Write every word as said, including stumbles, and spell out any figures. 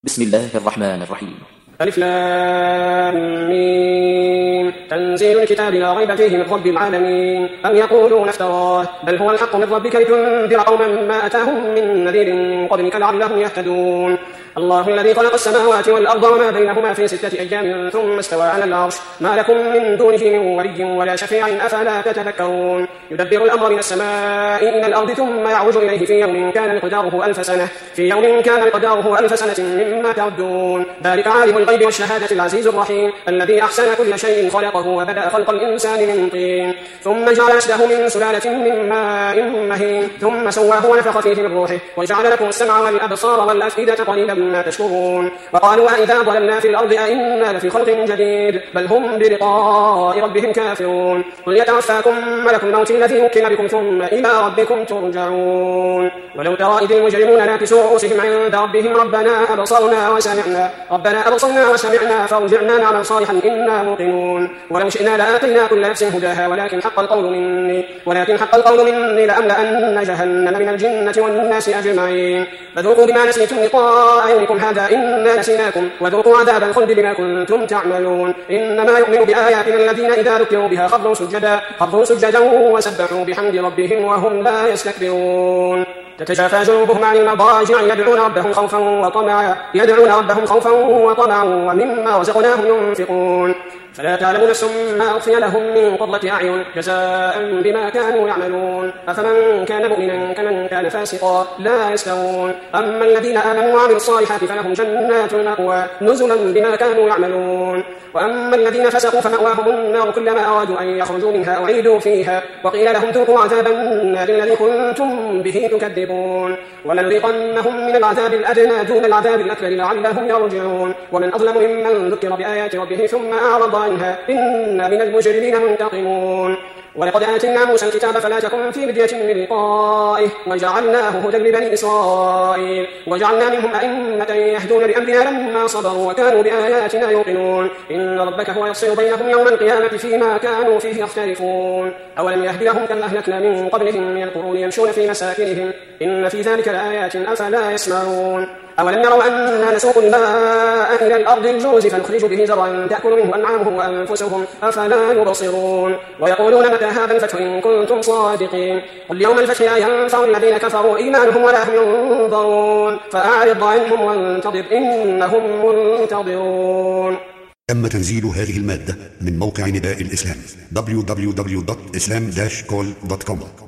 بسم الله الرحمن الرحيم. ألف لام ميم. تنزيل الكتاب لا ريب فيه من رب العالمين. أم يقولون افتراه بل هو الحق من ربك لتنذر قوما ما أتاهم من نذير من قبلك لعلهم يهتدون. الله الذي خلق السماوات والأرض وما بينهما في ستة أيام ثم استوى على العرش ما لكم من دونه من ولي ولا شفيع أفلا تتذكرون. يدبر الأمر من السماء إلى الأرض ثم يعرج إليه في يوم كان مقداره ألف سنة في يوم كان مقداره ألف سنة مما تعدون. ذلك عالم الغيب والشهادة العزيز الرحيم الذي أحسن كل شيء خلقه وبدأ خلق الإنسان من طين ثم جعل نسله من سلالة من ماء مهين ثم سواه ونفخ فيه من روحه وجعل لكم السمع والأبصار والأفئدة قليلا ما تشكرون. وقالوا أئذا ضللنا في الأرض أئنا لفي خلق جديد بل هم بلقاء ربهم كافرون. قل يتوفاكم ملك الموت الذي وكل بكم ثم إلى ربكم ترجعون. ولو ترى إذ المجرمون ناكسوا رؤوسهم عند ربهم ربنا أبصرنا وسمعنا ربنا أبصرنا وسمعنا فارجعنا نعمل صالحا إنا موقنون. ولو شئنا لآتينا كل نفس هداها ولكن حق القول مني ولكن حق القول مني لأملأن جهنم من الجنة والناس أجمعين. فذوقوا بما نسيتم لقاء يومكم هذا إنا نسيناكم وذوقوا عذاب الخلد بما كنتم تعملون. إنما يؤمن بآياتنا الذين إذا ذكروا بها خروا سجدا خروا سجدا وسبحوا بحمد ربهم وهم لا يستكبرون. تتجافى جنوبهم عن المضاجع يدعون ربهم خوفا وطمعا يدعون ربهم خوفا وطمعا ومما رزقناهم ينفقون. فلا تعلم نفس ما أخفي لهم من قرة أعين جزاء بما كانوا يعملون. أفمن كان مؤمنا كمن كان فاسقا لا يستوون. أما الذين آمنوا وعملوا الصالحات فلهم جنات المأوى نزلا بما كانوا يعملون. وأما الذين فسقوا فمأواهم النار كلما أرادوا أن يخرجوا منها أعيدوا فيها وقيل لهم ذوقوا عذاب النار الذي كنتم به تكذبون. ولنذيقنهم من العذاب الأدنى دون العذاب الأكبر لعلهم يرجعون. ومن أظلم ممن ذكر بآيات ربه ثم أعرض عنها إنا من المجرمين منتقمون. ولقد آتينا موسى الكتاب فلا تكن في بدية من لقائه وجعلناه هدى لبني إسرائيل وجعلنا منهم أئمة يهدون بأمرنا لما صبروا وكانوا بآياتنا يوقنون. إن ربك هو يفصل بينهم يوم القيامة فيما كانوا فيه يختلفون. أولم يهد لهم كم أهلكنا من قبلهم من القرون يمشون في مساكنهم إن في ذلك لآيات أفلا يسمعون. أولم يروا أننا نسوق الماء إلى الأرض الجوز فنخرج به زرعا تأكل منه أنعامهم وأنفسهم أفلا يبصرون. ويقولون متى هذا الفتح إن كنتم صادقين. قل يوم الفتح لا ينفع الذين كفروا إيمانهم ولا هم ينظرون فأعرض عنهم وانتظر إنهم منتظرون. تم تنزيل هذه المادة من موقع نداء الإسلام دبليو دبليو دبليو دوت إسلام داش كول دوت كوم.